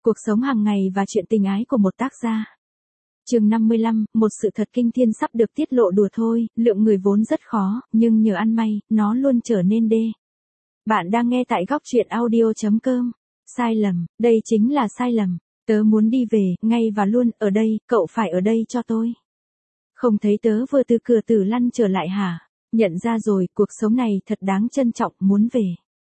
Cuộc sống hàng ngày và chuyện tình ái của một tác gia. Chương 55, một sự thật kinh thiên sắp được tiết lộ. Đùa thôi, lượng người vốn rất khó, nhưng nhờ ăn may, nó luôn trở nên đê. Bạn đang nghe tại góc truyện audio.com. Sai lầm, đây chính là sai lầm. Tớ muốn đi về, ngay và luôn, ở đây, cậu phải ở đây cho tôi. Không thấy tớ vừa từ cửa tử lăn trở lại hả? Nhận ra rồi, cuộc sống này thật đáng trân trọng, muốn về.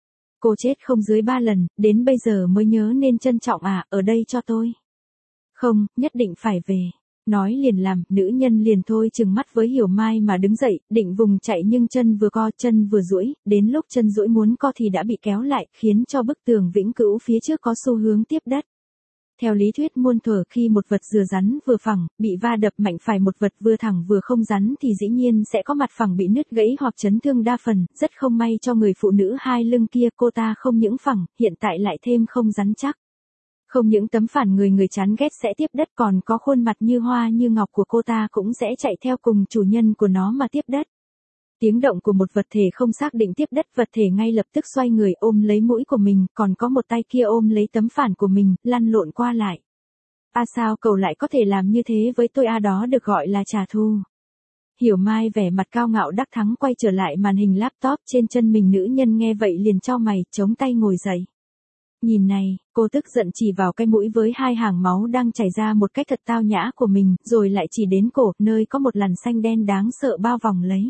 Cô chết không dưới 3 lần, đến bây giờ mới nhớ nên trân trọng à, ở đây cho tôi. Không, nhất định phải về. Nói liền làm, nữ nhân liền thôi chừng mắt với Hiểu Mai mà đứng dậy, định vùng chạy nhưng chân vừa co chân vừa duỗi, đến lúc chân duỗi muốn co thì đã bị kéo lại, khiến cho bức tường vĩnh cửu phía trước có xu hướng tiếp đất. Theo lý thuyết muôn thuở khi một vật vừa rắn vừa phẳng, bị va đập mạnh phải một vật vừa thẳng vừa không rắn thì dĩ nhiên sẽ có mặt phẳng bị nứt gãy hoặc chấn thương đa phần, rất không may cho người phụ nữ hai lưng kia, cô ta không những phẳng, hiện tại lại thêm không rắn chắc. Không những tấm phản người chán ghét sẽ tiếp đất, còn có khuôn mặt như hoa như ngọc của cô ta cũng sẽ chạy theo cùng chủ nhân của nó mà tiếp đất. Tiếng động của một vật thể không xác định tiếp đất, vật thể ngay lập tức xoay người ôm lấy mũi của mình, còn có một tay kia ôm lấy tấm phản của mình, lăn lộn qua lại. Sao cậu lại có thể làm như thế với tôi? Đó được gọi là trả thù. Hiểu Mai vẻ mặt cao ngạo đắc thắng quay trở lại màn hình laptop trên chân mình. Nữ nhân nghe vậy liền chau mày, chống tay ngồi dậy. Nhìn này, cô tức giận chỉ vào cái mũi với hai hàng máu đang chảy ra một cách thật tao nhã của mình, rồi lại chỉ đến cổ, nơi có một lằn xanh đen đáng sợ bao vòng lấy.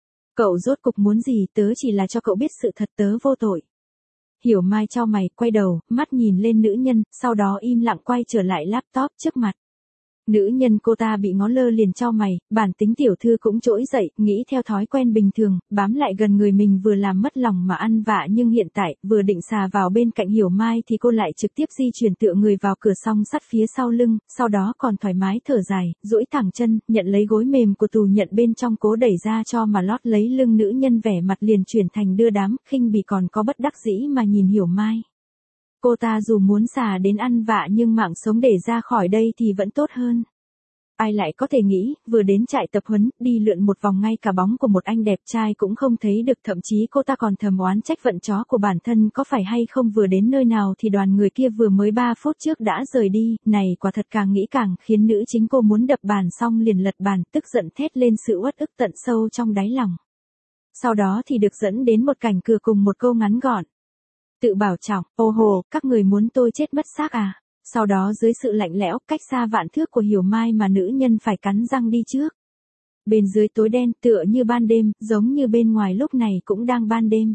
Cậu rốt cục muốn gì? Tớ chỉ là cho cậu biết sự thật, tớ vô tội. Hiểu Mai chau mày, quay đầu, mắt nhìn lên nữ nhân, sau đó im lặng quay trở lại laptop trước mặt. Nữ nhân cô ta bị ngó lơ liền chau mày, bản tính tiểu thư cũng trỗi dậy, nghĩ theo thói quen bình thường, bám lại gần người mình vừa làm mất lòng mà ăn vạ, nhưng hiện tại, vừa định xà vào bên cạnh Hiểu Mai thì cô lại trực tiếp di chuyển tựa người vào cửa song sắt phía sau lưng, sau đó còn thoải mái thở dài, duỗi thẳng chân, nhận lấy gối mềm của tủ nhận bên trong cố đẩy ra cho mà lót lấy lưng. Nữ nhân vẻ mặt liền chuyển thành đưa đám, khinh bỉ còn có bất đắc dĩ mà nhìn Hiểu Mai. Cô ta dù muốn xà đến ăn vạ nhưng mạng sống để ra khỏi đây thì vẫn tốt hơn. Ai lại có thể nghĩ, vừa đến trại tập huấn, đi lượn một vòng ngay cả bóng của một anh đẹp trai cũng không thấy được, thậm chí cô ta còn thầm oán trách vận chó của bản thân có phải hay không, vừa đến nơi nào thì đoàn người kia vừa mới 3 phút trước đã rời đi, này quả thật càng nghĩ càng khiến nữ chính cô muốn đập bàn xong liền lật bàn, tức giận thét lên sự uất ức tận sâu trong đáy lòng. Sau đó thì được dẫn đến một cảnh cửa cùng một câu ngắn gọn. Tự bảo trọng, ô hồ, các người muốn tôi chết mất xác à? Sau đó dưới sự lạnh lẽo, cách xa vạn thước của Hiểu Mai mà nữ nhân phải cắn răng đi trước. Bên dưới tối đen, tựa như ban đêm, giống như bên ngoài lúc này cũng đang ban đêm.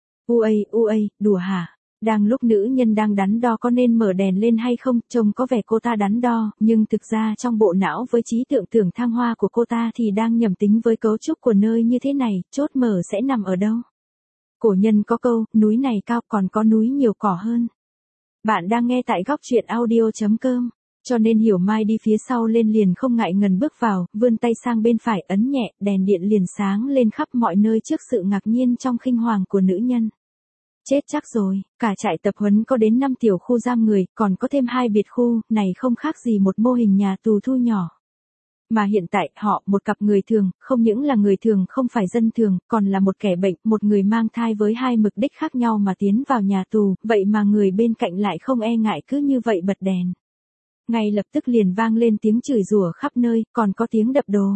Uây, đùa hả? Đang lúc nữ nhân đang đắn đo có nên mở đèn lên hay không, trông có vẻ cô ta đắn đo, nhưng thực ra trong bộ não với trí tưởng thăng hoa của cô ta thì đang nhầm tính với cấu trúc của nơi như thế này, chốt mở sẽ nằm ở đâu. Cổ nhân có câu, núi này cao còn có núi nhiều cỏ hơn. Bạn đang nghe tại góc truyện audio.com, cho nên Hiểu Mai đi phía sau lên liền không ngại ngần bước vào, vươn tay sang bên phải ấn nhẹ, đèn điện liền sáng lên khắp mọi nơi trước sự ngạc nhiên trong khinh hoàng của nữ nhân. Chết chắc rồi, cả trại tập huấn có đến 5 tiểu khu giam người, còn có thêm 2 biệt khu, này không khác gì một mô hình nhà tù thu nhỏ. Mà hiện tại, họ, một cặp người thường, không những là người thường không phải dân thường, còn là một kẻ bệnh, một người mang thai với 2 mục đích khác nhau mà tiến vào nhà tù, vậy mà người bên cạnh lại không e ngại cứ như vậy bật đèn. Ngay lập tức liền vang lên tiếng chửi rủa khắp nơi, còn có tiếng đập đồ.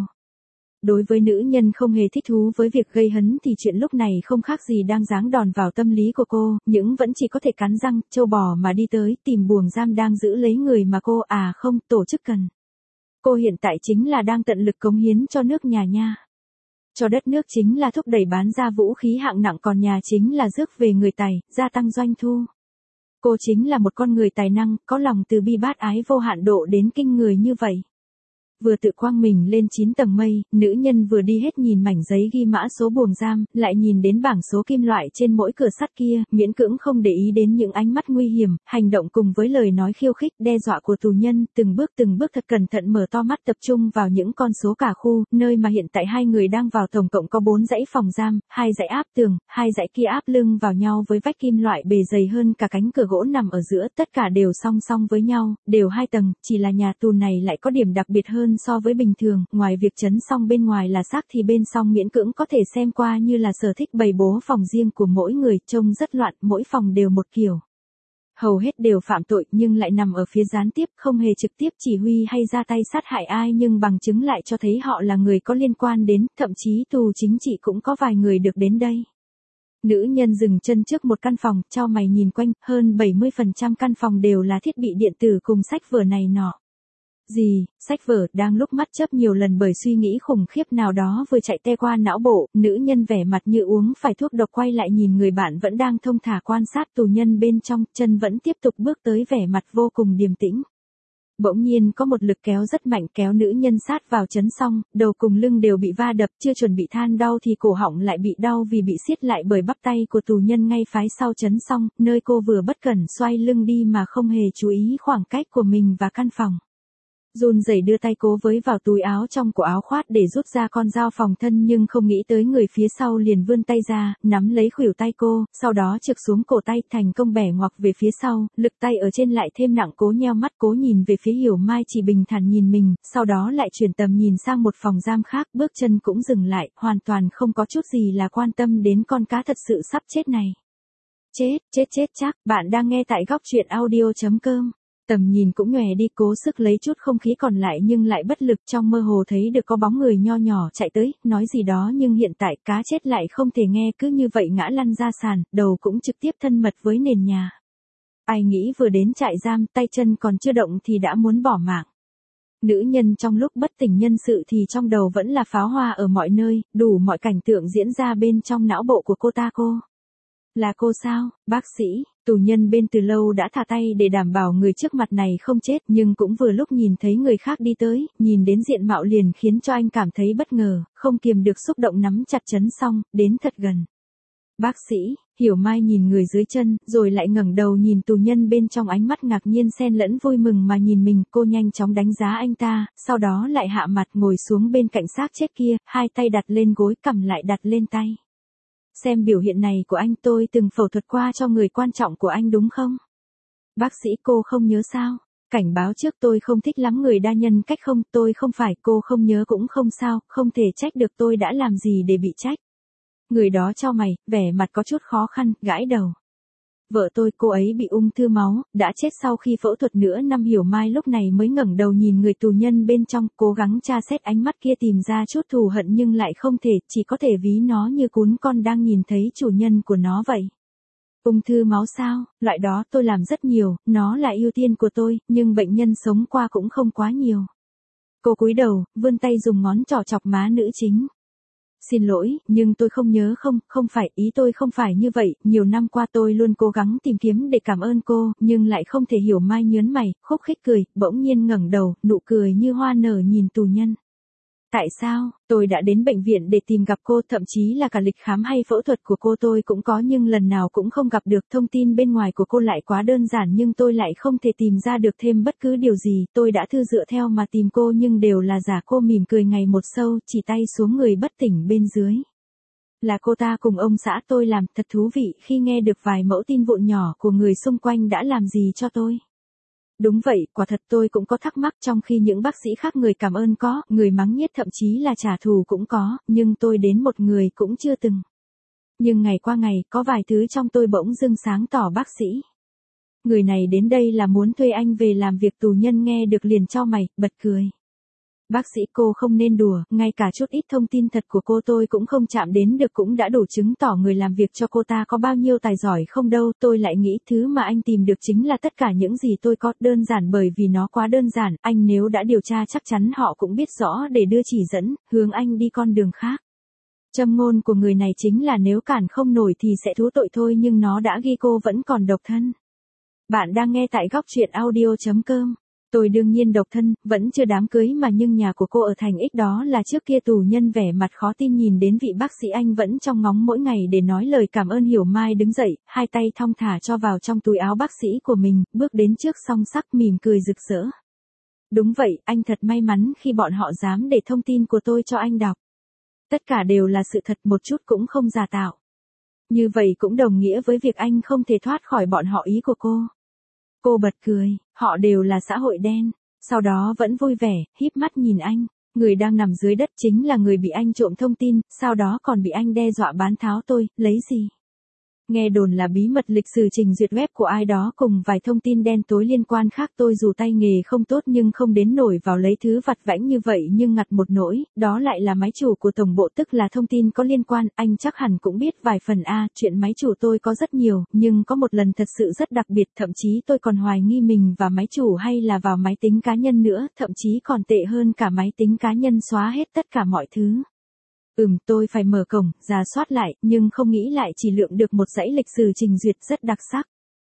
Đối với nữ nhân không hề thích thú với việc gây hấn thì chuyện lúc này không khác gì đang giáng đòn vào tâm lý của cô, nhưng vẫn chỉ có thể cắn răng, trâu bò mà đi tới, tìm buồng giam đang giữ lấy người mà cô, không, tổ chức cần. Cô hiện tại chính là đang tận lực cống hiến cho nước nhà nha. Cho đất nước chính là thúc đẩy bán ra vũ khí hạng nặng, còn nhà chính là rước về người tài, gia tăng doanh thu. Cô chính là một con người tài năng, có lòng từ bi bát ái vô hạn độ đến kinh người như vậy. Vừa tự quang mình lên 9 tầng mây, nữ nhân vừa đi hết nhìn mảnh giấy ghi mã số buồng giam, lại nhìn đến bảng số kim loại trên mỗi cửa sắt kia, miễn cưỡng không để ý đến những ánh mắt nguy hiểm, hành động cùng với lời nói khiêu khích, đe dọa của tù nhân, từng bước thật cẩn thận mở to mắt tập trung vào những con số cả khu, nơi mà hiện tại 2 người đang vào tổng cộng có 4 dãy phòng giam, 2 dãy áp tường, 2 dãy kia áp lưng vào nhau với vách kim loại bề dày hơn cả cánh cửa gỗ nằm ở giữa, tất cả đều song song với nhau, đều 2 tầng, chỉ là nhà tù này lại có điểm đặc biệt hơn so với bình thường, ngoài việc chấn xong bên ngoài là xác thì bên trong miễn cưỡng có thể xem qua như là sở thích bày bố phòng riêng của mỗi người, trông rất loạn, mỗi phòng đều một kiểu. Hầu hết đều phạm tội nhưng lại nằm ở phía gián tiếp, không hề trực tiếp chỉ huy hay ra tay sát hại ai, nhưng bằng chứng lại cho thấy họ là người có liên quan đến, thậm chí tù chính trị cũng có vài người được đến đây. Nữ nhân dừng chân trước một căn phòng, chau mày nhìn quanh, hơn 70% căn phòng đều là thiết bị điện tử cùng sách vở này nọ. Gì, sách vở, đang lúc mắt chớp nhiều lần bởi suy nghĩ khủng khiếp nào đó vừa chạy te qua não bộ, nữ nhân vẻ mặt như uống phải thuốc độc quay lại nhìn người bạn vẫn đang thông thả quan sát tù nhân bên trong, chân vẫn tiếp tục bước tới vẻ mặt vô cùng điềm tĩnh. Bỗng nhiên có một lực kéo rất mạnh kéo nữ nhân sát vào chấn xong, đầu cùng lưng đều bị va đập, chưa chuẩn bị than đau thì cổ họng lại bị đau vì bị siết lại bởi bắp tay của tù nhân ngay phái sau chấn xong, nơi cô vừa bất cẩn xoay lưng đi mà không hề chú ý khoảng cách của mình và căn phòng. Run rẩy đưa tay cố với vào túi áo trong của áo khoác để rút ra con dao phòng thân nhưng không nghĩ tới người phía sau liền vươn tay ra, nắm lấy khuỷu tay cô, sau đó trượt xuống cổ tay thành công bẻ ngoặc về phía sau, lực tay ở trên lại thêm nặng cố nheo mắt cố nhìn về phía Hiểu Mai chỉ bình thản nhìn mình, sau đó lại chuyển tầm nhìn sang một phòng giam khác, bước chân cũng dừng lại, hoàn toàn không có chút gì là quan tâm đến con cá thật sự sắp chết này. Chết chắc, bạn đang nghe tại góc truyện audio.com. Tầm nhìn cũng nhòe đi cố sức lấy chút không khí còn lại nhưng lại bất lực trong mơ hồ thấy được có bóng người nho nhỏ chạy tới, nói gì đó nhưng hiện tại cá chết lại không thể nghe cứ như vậy ngã lăn ra sàn, đầu cũng trực tiếp thân mật với nền nhà. Ai nghĩ vừa đến trại giam tay chân còn chưa động thì đã muốn bỏ mạng. Nữ nhân trong lúc bất tỉnh nhân sự thì trong đầu vẫn là pháo hoa ở mọi nơi, đủ mọi cảnh tượng diễn ra bên trong não bộ của cô ta. Cô là cô sao, bác sĩ? Tù nhân bên từ lâu đã thả tay để đảm bảo người trước mặt này không chết nhưng cũng vừa lúc nhìn thấy người khác đi tới, nhìn đến diện mạo liền khiến cho anh cảm thấy bất ngờ, không kiềm được xúc động nắm chặt chấn xong, đến thật gần. Bác sĩ, Hiểu Mai nhìn người dưới chân, rồi lại ngẩng đầu nhìn tù nhân bên trong ánh mắt ngạc nhiên xen lẫn vui mừng mà nhìn mình, cô nhanh chóng đánh giá anh ta, sau đó lại hạ mặt ngồi xuống bên cạnh xác chết kia, hai tay đặt lên gối cằm lại đặt lên tay. Xem biểu hiện này của anh tôi từng phẫu thuật qua cho người quan trọng của anh đúng không? Bác sĩ cô không nhớ sao? Cảnh báo trước tôi không thích lắm người đa nhân cách không, tôi không phải cô không nhớ cũng không sao, không thể trách được tôi đã làm gì để bị trách. Người đó chau mày, vẻ mặt có chút khó khăn, gãi đầu. Vợ tôi, cô ấy bị ung thư máu, đã chết sau khi phẫu thuật nửa năm. Hiểu Mai lúc này mới ngẩng đầu nhìn người tù nhân bên trong, cố gắng tra xét ánh mắt kia tìm ra chút thù hận nhưng lại không thể, chỉ có thể ví nó như cún con đang nhìn thấy chủ nhân của nó vậy. Ung thư máu sao, loại đó tôi làm rất nhiều, nó là ưu tiên của tôi, nhưng bệnh nhân sống qua cũng không quá nhiều. Cô cúi đầu, vươn tay dùng ngón trỏ chọc má nữ chính. Xin lỗi, nhưng tôi không nhớ không phải, ý tôi không phải như vậy, nhiều năm qua tôi luôn cố gắng tìm kiếm để cảm ơn cô, nhưng lại không thể. Hiểu Mai nhớn mày, khúc khích cười, bỗng nhiên ngẩng đầu, nụ cười như hoa nở nhìn tù nhân. Tại sao, tôi đã đến bệnh viện để tìm gặp cô, thậm chí là cả lịch khám hay phẫu thuật của cô tôi cũng có nhưng lần nào cũng không gặp được. Thông tin bên ngoài của cô lại quá đơn giản nhưng tôi lại không thể tìm ra được thêm bất cứ điều gì. Tôi đã thử dựa theo mà tìm cô nhưng đều là giả. Cô mỉm cười ngày một sâu, chỉ tay xuống người bất tỉnh bên dưới. Là cô ta cùng ông xã tôi làm, thật thú vị khi nghe được vài mẫu tin vụn nhỏ của người xung quanh đã làm gì cho tôi. Đúng vậy, quả thật tôi cũng có thắc mắc trong khi những bác sĩ khác người cảm ơn có, người mắng nhiếc thậm chí là trả thù cũng có, nhưng tôi đến một người cũng chưa từng. Nhưng ngày qua ngày, có vài thứ trong tôi bỗng dưng sáng tỏ. Bác sĩ. Người này đến đây là muốn thuê anh về làm việc. Tù nhân nghe được liền chau mày, bật cười. Bác sĩ, cô không nên đùa, ngay cả chút ít thông tin thật của cô tôi cũng không chạm đến được cũng đã đủ chứng tỏ người làm việc cho cô ta có bao nhiêu tài giỏi không đâu. Tôi lại nghĩ thứ mà anh tìm được chính là tất cả những gì tôi có, đơn giản bởi vì nó quá đơn giản, anh nếu đã điều tra chắc chắn họ cũng biết rõ để đưa chỉ dẫn, hướng anh đi con đường khác. Châm ngôn của người này chính là nếu cản không nổi thì sẽ thú tội thôi nhưng nó đã ghi cô vẫn còn độc thân. Bạn đang nghe tại góc truyện audio.com. Tôi đương nhiên độc thân, vẫn chưa đám cưới mà nhưng nhà của cô ở thành X đó là trước kia. Tù nhân vẻ mặt khó tin nhìn đến vị bác sĩ anh vẫn trong ngóng mỗi ngày để nói lời cảm ơn. Hiểu Mai đứng dậy, hai tay thong thả cho vào trong túi áo bác sĩ của mình, bước đến trước song sắc mỉm cười rực rỡ. Đúng vậy, anh thật may mắn khi bọn họ dám để thông tin của tôi cho anh đọc. Tất cả đều là sự thật, một chút cũng không giả tạo. Như vậy cũng đồng nghĩa với việc anh không thể thoát khỏi bọn họ. Ý của cô. Cô bật cười, họ đều là xã hội đen, sau đó vẫn vui vẻ, híp mắt nhìn anh, người đang nằm dưới đất chính là người bị anh trộm thông tin, sau đó còn bị anh đe dọa bán tháo tôi, lấy gì? Nghe đồn là bí mật lịch sử trình duyệt web của ai đó cùng vài thông tin đen tối liên quan khác. Tôi dù tay nghề không tốt nhưng không đến nổi vào lấy thứ vặt vãnh như vậy, nhưng ngặt một nỗi, đó lại là máy chủ của tổng bộ, tức là thông tin có liên quan. Anh chắc hẳn cũng biết vài phần chuyện máy chủ tôi có rất nhiều, nhưng có một lần thật sự rất đặc biệt, thậm chí tôi còn hoài nghi mình vào máy chủ hay là vào máy tính cá nhân nữa, thậm chí còn tệ hơn cả máy tính cá nhân, xóa hết tất cả mọi thứ. Tôi phải mở cổng, rà soát lại, nhưng không nghĩ lại chỉ lượng được một dãy lịch sử trình duyệt rất đặc sắc.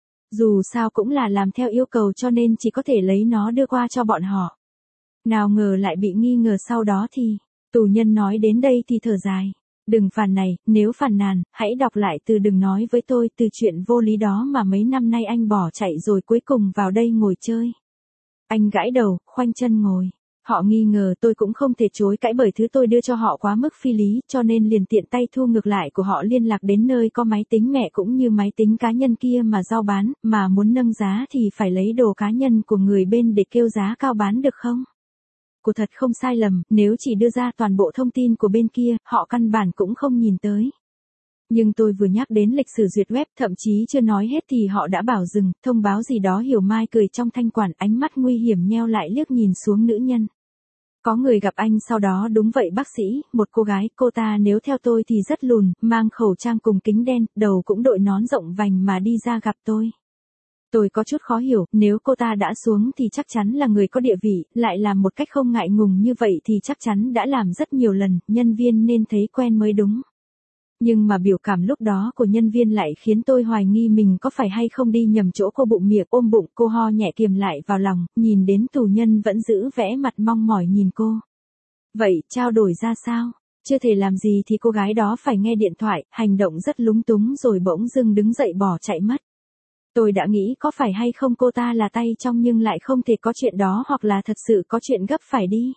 Dù sao cũng là làm theo yêu cầu cho nên chỉ có thể lấy nó đưa qua cho bọn họ. Nào ngờ lại bị nghi ngờ sau đó thì, tù nhân nói đến đây thì thở dài. Đừng phàn này, nếu phàn nàn, hãy đọc lại từ đừng nói với tôi từ chuyện vô lý đó mà mấy năm nay anh bỏ chạy rồi cuối cùng vào đây ngồi chơi. Anh gãi đầu, khoanh chân ngồi. Họ nghi ngờ tôi cũng không thể chối cãi bởi thứ tôi đưa cho họ quá mức phi lý, cho nên liền tiện tay thu ngược lại của họ, liên lạc đến nơi có máy tính mẹ cũng như máy tính cá nhân kia mà giao bán, mà muốn nâng giá thì phải lấy đồ cá nhân của người bên để kêu giá cao bán được không? Của thật không sai lầm, nếu chỉ đưa ra toàn bộ thông tin của bên kia, họ căn bản cũng không nhìn tới. Nhưng tôi vừa nhắc đến lịch sử duyệt web, thậm chí chưa nói hết thì họ đã bảo dừng, thông báo gì đó. Hiểu Mai cười trong thanh quản, ánh mắt nguy hiểm nheo lại liếc nhìn xuống nữ nhân. Có người gặp anh sau đó. Đúng vậy bác sĩ, một cô gái, cô ta nếu theo tôi thì rất lùn, mang khẩu trang cùng kính đen, đầu cũng đội nón rộng vành mà đi ra gặp tôi. Tôi có chút khó hiểu, nếu cô ta đã xuống thì chắc chắn là người có địa vị, lại làm một cách không ngại ngùng như vậy thì chắc chắn đã làm rất nhiều lần, nhân viên nên thấy quen mới đúng. Nhưng mà biểu cảm lúc đó của nhân viên lại khiến tôi hoài nghi mình có phải hay không đi nhầm chỗ. Cô bụng miệng ôm bụng, cô ho nhẹ kiềm lại vào lòng, nhìn đến tù nhân vẫn giữ vẻ mặt mong mỏi nhìn cô. Vậy, trao đổi ra sao? Chưa thể làm gì thì cô gái đó phải nghe điện thoại, hành động rất lúng túng rồi bỗng dưng đứng dậy bỏ chạy mất. Tôi đã nghĩ có phải hay không cô ta là tay trong nhưng lại không thể có chuyện đó, hoặc là thật sự có chuyện gấp phải đi.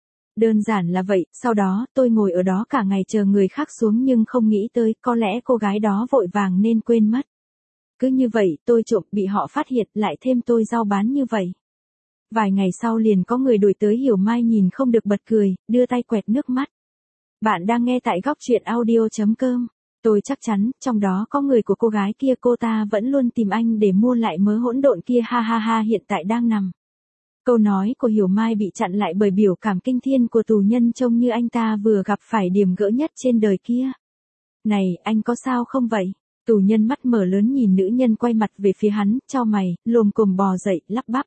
Đơn giản là vậy, sau đó tôi ngồi ở đó cả ngày chờ người khác xuống nhưng không nghĩ tới có lẽ cô gái đó vội vàng nên quên mất. Cứ như vậy tôi trộm bị họ phát hiện, lại thêm tôi giao bán như vậy. Vài ngày sau liền có người đuổi tới. Hiểu Mai nhìn không được bật cười, đưa tay quẹt nước mắt. Bạn đang nghe tại góc truyện audio.com. Tôi chắc chắn, trong đó có người của cô gái kia, cô ta vẫn luôn tìm anh để mua lại mớ hỗn độn kia, ha ha ha, hiện tại đang nằm. Câu nói của Hiểu Mai bị chặn lại bởi biểu cảm kinh thiên của tù nhân, trông như anh ta vừa gặp phải điểm gỡ nhất trên đời kia. Này, anh có sao không vậy? Tù nhân mắt mở lớn nhìn nữ nhân quay mặt về phía hắn, chau mày, lồm cồm bò dậy, lắp bắp.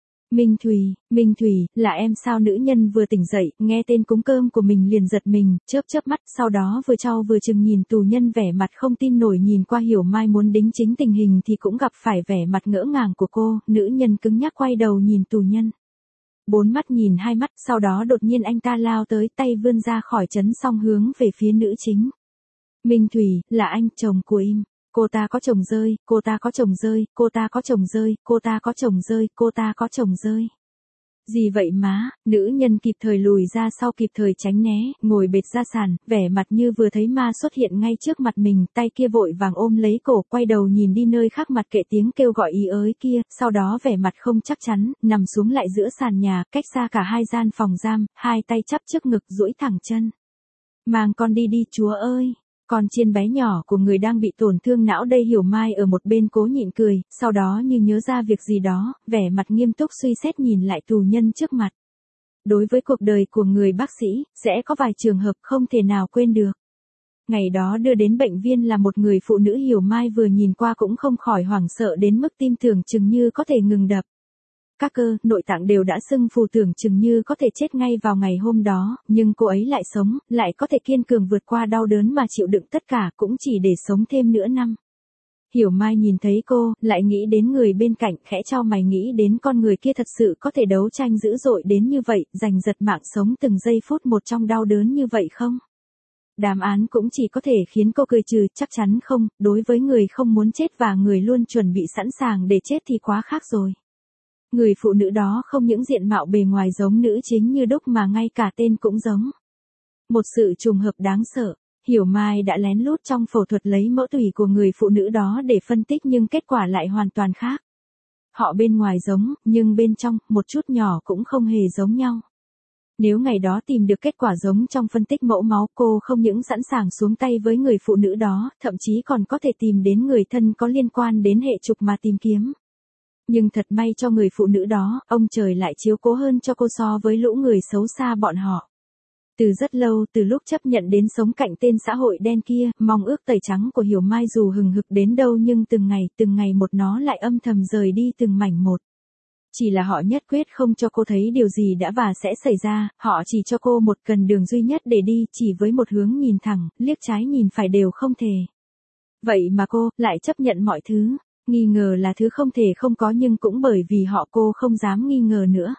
Minh Thùy, là em sao? Nữ nhân vừa tỉnh dậy, nghe tên cúng cơm của mình liền giật mình, chớp chớp mắt, sau đó vừa trao vừa chừng nhìn tù nhân vẻ mặt không tin nổi. Nhìn qua Hiểu Mai muốn đính chính tình hình thì cũng gặp phải vẻ mặt ngỡ ngàng của cô. Nữ nhân cứng nhắc quay đầu nhìn tù nhân. Bốn mắt nhìn hai mắt, sau đó đột nhiên anh ta lao tới, tay vươn ra khỏi trấn song hướng về phía nữ chính. Minh Thùy, là anh, chồng của em. Cô ta có chồng rơi, cô ta có chồng rơi, cô ta có chồng rơi, cô ta có chồng rơi, cô ta có chồng rơi. Gì vậy má? Nữ nhân kịp thời lùi ra sau, kịp thời tránh né, ngồi bệt ra sàn, vẻ mặt như vừa thấy ma xuất hiện ngay trước mặt mình, tay kia vội vàng ôm lấy cổ, quay đầu nhìn đi nơi khác, mặc kệ tiếng kêu gọi ý ới kia, sau đó vẻ mặt không chắc chắn, nằm xuống lại giữa sàn nhà, cách xa cả hai gian phòng giam, hai tay chắp trước ngực, duỗi thẳng chân. Mang con đi đi chúa ơi. Con chiên bé nhỏ của người đang bị tổn thương não đây. Hiểu Mai ở một bên cố nhịn cười, sau đó như nhớ ra việc gì đó, vẻ mặt nghiêm túc suy xét nhìn lại tù nhân trước mặt. Đối với cuộc đời của người bác sĩ, sẽ có vài trường hợp không thể nào quên được. Ngày đó đưa đến bệnh viện là một người phụ nữ. Hiểu Mai vừa nhìn qua cũng không khỏi hoảng sợ đến mức tim tưởng chừng như có thể ngừng đập. Các cơ, nội tạng đều đã sưng phù, tưởng chừng như có thể chết ngay vào ngày hôm đó, nhưng cô ấy lại sống, lại có thể kiên cường vượt qua đau đớn mà chịu đựng tất cả, cũng chỉ để sống thêm nửa năm. Hiểu Mai nhìn thấy cô, lại nghĩ đến người bên cạnh, khẽ chau mày, nghĩ đến con người kia thật sự có thể đấu tranh dữ dội đến như vậy, giành giật mạng sống từng giây phút một trong đau đớn như vậy không? Đáp án cũng chỉ có thể khiến cô cười trừ, chắc chắn không, đối với người không muốn chết và người luôn chuẩn bị sẵn sàng để chết thì quá khác rồi. Người phụ nữ đó không những diện mạo bề ngoài giống nữ chính như đúc mà ngay cả tên cũng giống. Một sự trùng hợp đáng sợ. Hiểu Mai đã lén lút trong phẫu thuật lấy mẫu tủy của người phụ nữ đó để phân tích nhưng kết quả lại hoàn toàn khác. Họ bên ngoài giống, nhưng bên trong, một chút nhỏ cũng không hề giống nhau. Nếu ngày đó tìm được kết quả giống trong phân tích mẫu máu, cô không những sẵn sàng xuống tay với người phụ nữ đó, thậm chí còn có thể tìm đến người thân có liên quan đến hệ trục mà tìm kiếm. Nhưng thật may cho người phụ nữ đó, ông trời lại chiếu cố hơn cho cô so với lũ người xấu xa bọn họ. Từ rất lâu, từ lúc chấp nhận đến sống cạnh tên xã hội đen kia, mong ước tẩy trắng của Hiểu Mai dù hừng hực đến đâu nhưng từng ngày một nó lại âm thầm rời đi từng mảnh một. Chỉ là họ nhất quyết không cho cô thấy điều gì đã và sẽ xảy ra, họ chỉ cho cô một cần đường duy nhất để đi, chỉ với một hướng nhìn thẳng, liếc trái nhìn phải đều không thể. Vậy mà cô, lại chấp nhận mọi thứ, nghi ngờ là thứ không thể không có nhưng cũng bởi vì họ cô không dám nghi ngờ nữa.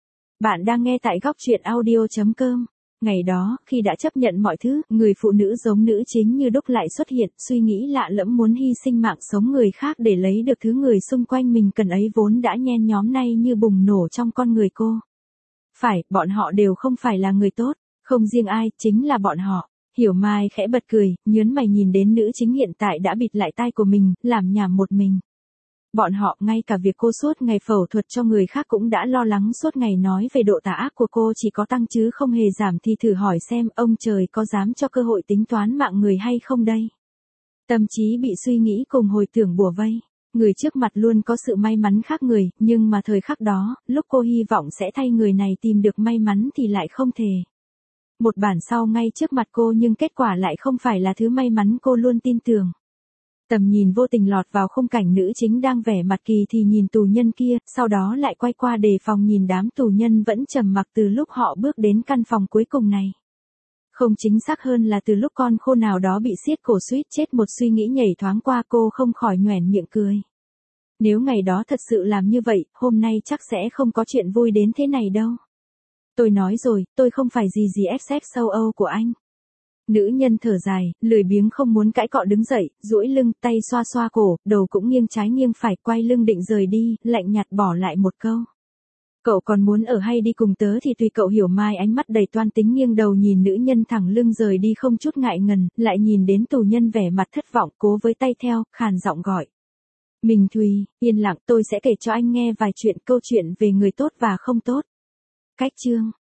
Bạn đang nghe tại góc truyện audio.com. Ngày đó, khi đã chấp nhận mọi thứ, người phụ nữ giống nữ chính như đúc lại xuất hiện, suy nghĩ lạ lẫm muốn hy sinh mạng sống người khác để lấy được thứ người xung quanh mình cần ấy vốn đã nhen nhóm nay như bùng nổ trong con người cô. Phải, bọn họ đều không phải là người tốt, không riêng ai, chính là bọn họ. Hiểu Mai khẽ bật cười, nhớn mày nhìn đến nữ chính hiện tại đã bịt lại tai của mình, làm nhảm một mình. Bọn họ, ngay cả việc cô suốt ngày phẫu thuật cho người khác cũng đã lo lắng suốt ngày nói về độ tà ác của cô chỉ có tăng chứ không hề giảm thì thử hỏi xem ông trời có dám cho cơ hội tính toán mạng người hay không đây. Tâm trí bị suy nghĩ cùng hồi tưởng bủa vây. Người trước mặt luôn có sự may mắn khác người, nhưng mà thời khắc đó, lúc cô hy vọng sẽ thay người này tìm được may mắn thì lại không thể. Một bản sao ngay trước mặt cô nhưng kết quả lại không phải là thứ may mắn cô luôn tin tưởng. Tầm nhìn vô tình lọt vào khung cảnh nữ chính đang vẻ mặt kỳ thì nhìn tù nhân kia, sau đó lại quay qua đề phòng nhìn đám tù nhân vẫn trầm mặc từ lúc họ bước đến căn phòng cuối cùng này. Không chính xác hơn là từ lúc con khô nào đó bị siết cổ suýt chết một suy nghĩ nhảy thoáng qua cô không khỏi nhoẻn miệng cười. Nếu ngày đó thật sự làm như vậy, hôm nay chắc sẽ không có chuyện vui đến thế này đâu. Tôi nói rồi, tôi không phải gì FF châu Âu của anh. Nữ nhân thở dài, lười biếng không muốn cãi cọ đứng dậy, duỗi lưng, tay xoa xoa cổ, đầu cũng nghiêng trái nghiêng phải, quay lưng định rời đi, lạnh nhạt bỏ lại một câu. Cậu còn muốn ở hay đi cùng tớ thì tùy cậu. Hiểu Mai ánh mắt đầy toan tính nghiêng đầu nhìn nữ nhân thẳng lưng rời đi không chút ngại ngần, lại nhìn đến tù nhân vẻ mặt thất vọng, cố với tay theo, khàn giọng gọi. Mình Thùy, yên lặng, tôi sẽ kể cho anh nghe vài chuyện câu chuyện về người tốt và không tốt. Cách chương.